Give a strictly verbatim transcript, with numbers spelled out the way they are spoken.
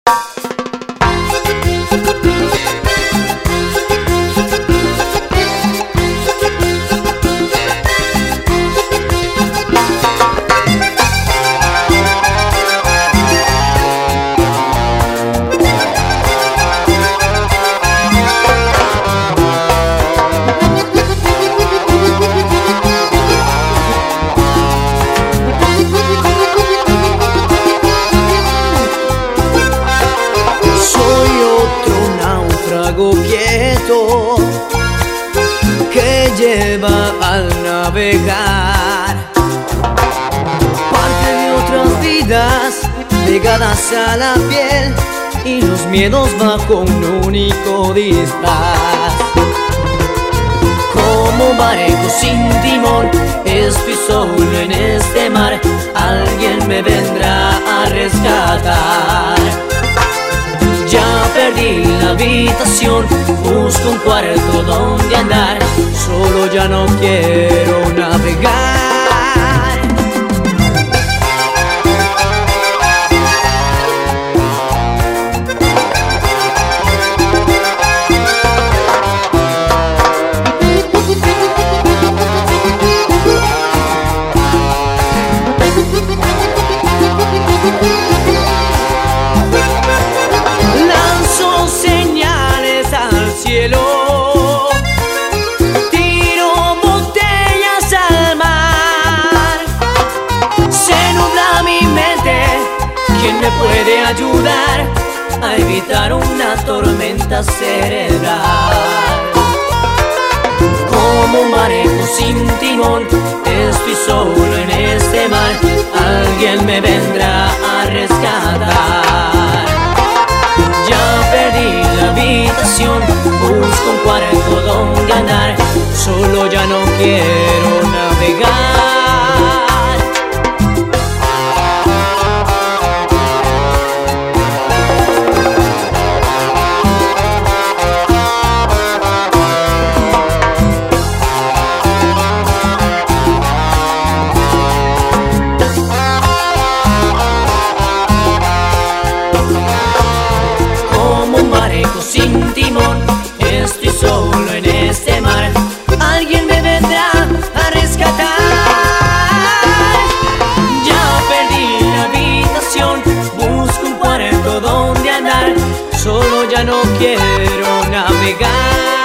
Quieto que lleva al navegar parte de otras vidas pegadas a la piel y los miedos bajo un único disfraz. Como barco sin timón estoy solo en este mar, alguien me vendrá a rescatar. Ya perdí la habitación, busco un cuarto donde andar, solo ya no quiero navegar. Tiro botellas al mar, se nubla mi mente. ¿Quién me puede ayudar a evitar una tormenta cerebral? Como un barco sin timón estoy solo en este mar, alguien me vendrá a rescatar. Ya perdí la habitación, busco un cuarto donde andar, solo ya no quiero navegar. Sin timón estoy solo en este mar, alguien me vendrá a rescatar. Ya perdí la habitación, busco un cuarto donde andar, solo ya no quiero navegar.